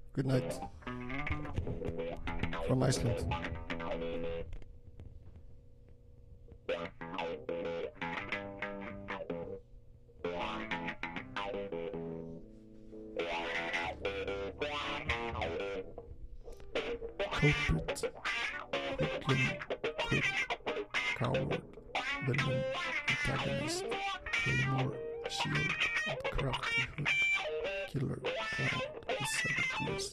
Good night. From Iceland. Culprit, hoodlum, crook, coward, villain, antagonist, claymore, shield, and crafty hook, killer, clown, seventh list.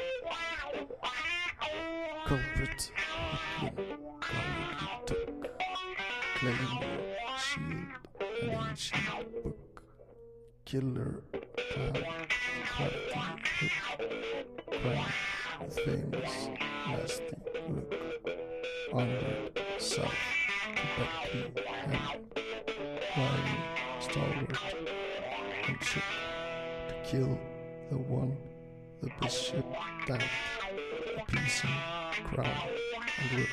Culprit, hoodlum, cowardly took, claymore, shield, an ancient book, killer, clown, crafty hook, crown, famous, nasty look, onward, south, to Becky, Hen, wily, stalwart, and shook, to kill the one, the bishop, dank, appeasing, crown, and rook.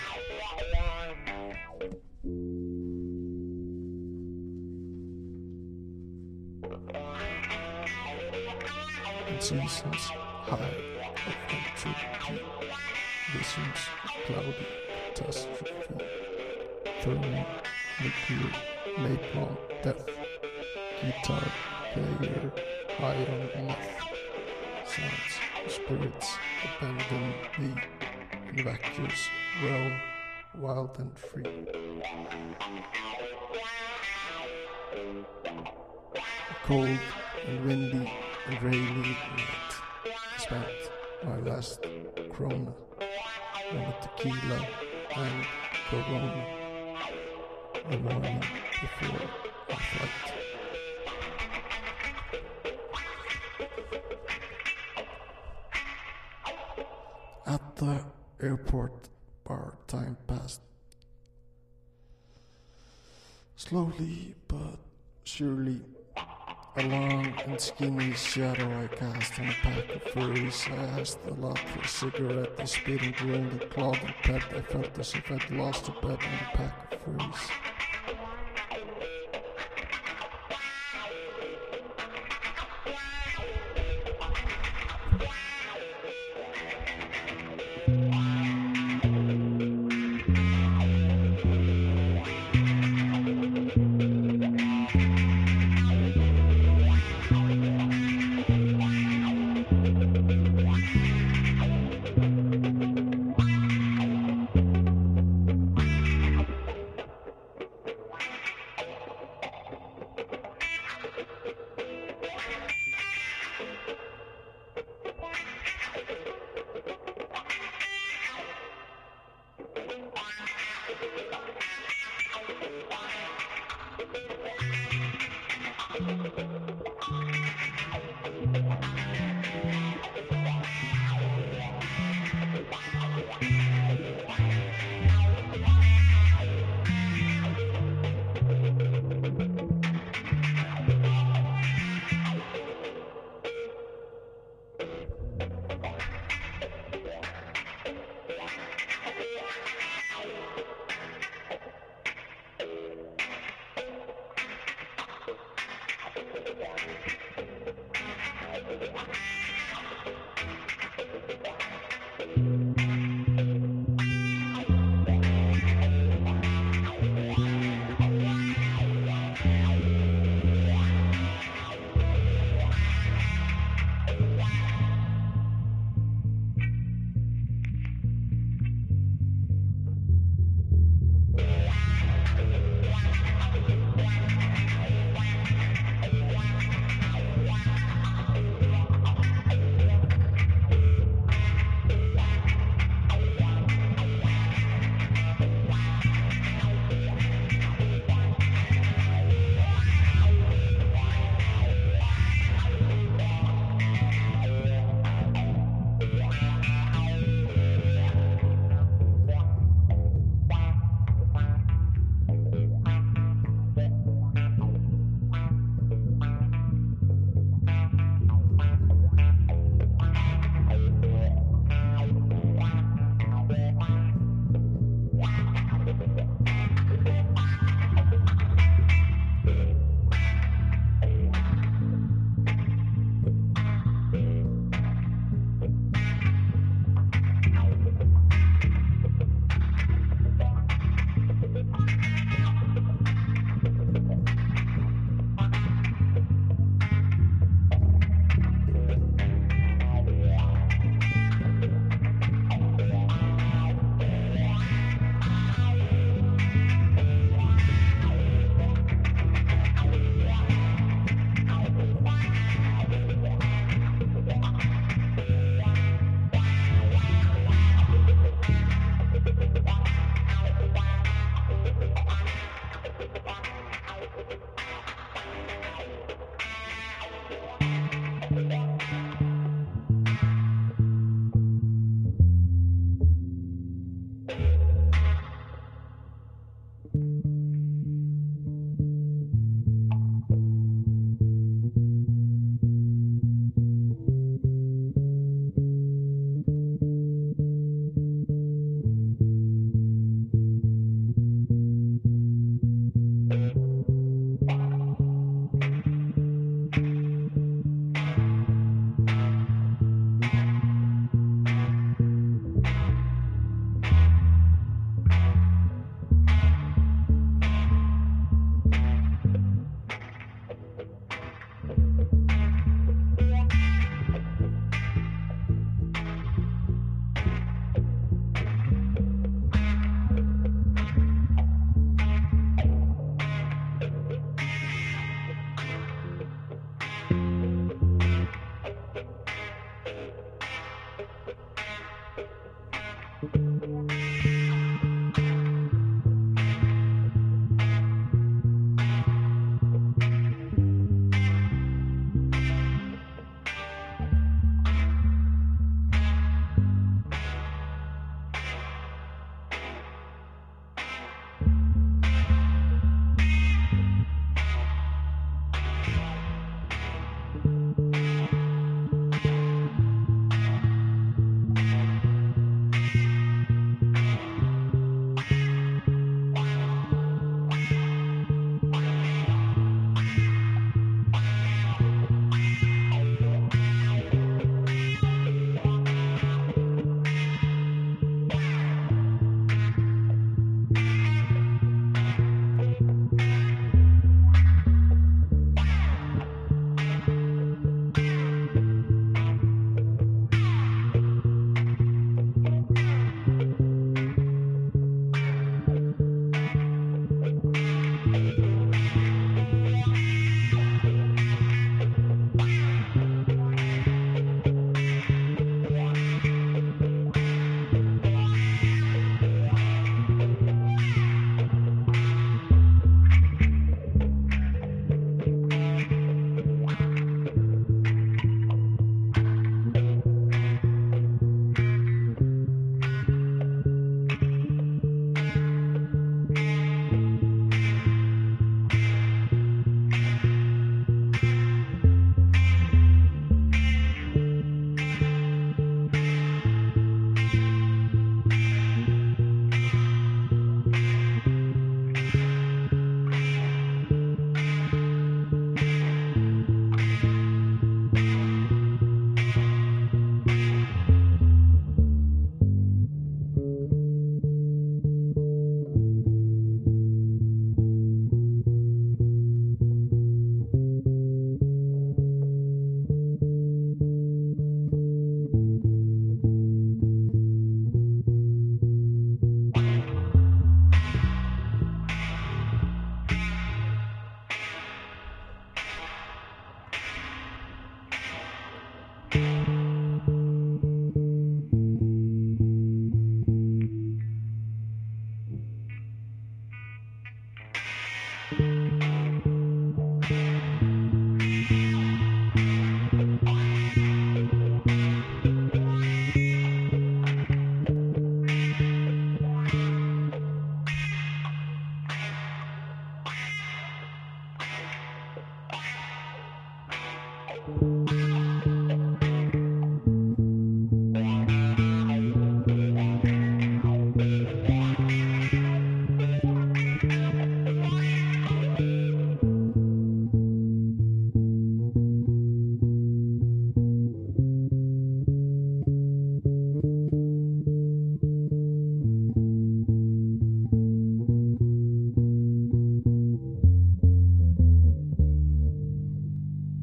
In seasons high of entropy, visions cloudy catastrophe, thermal, nuclear, napalm, death, guitar player high on meth, sounds, spirits abandon thee in vacuous realm, wild and free. Cold and windy and rainy night, I spent my last krona on a tequila and Corona the morning before our flight. At the airport, bar time passed. Slowly but surely, a long and skinny shadow I cast on a pack of furries. I asked the lot for a cigarette, the spitting, grilled, and clawed and pet. I felt as if I'd lost a bet on a pack of furries.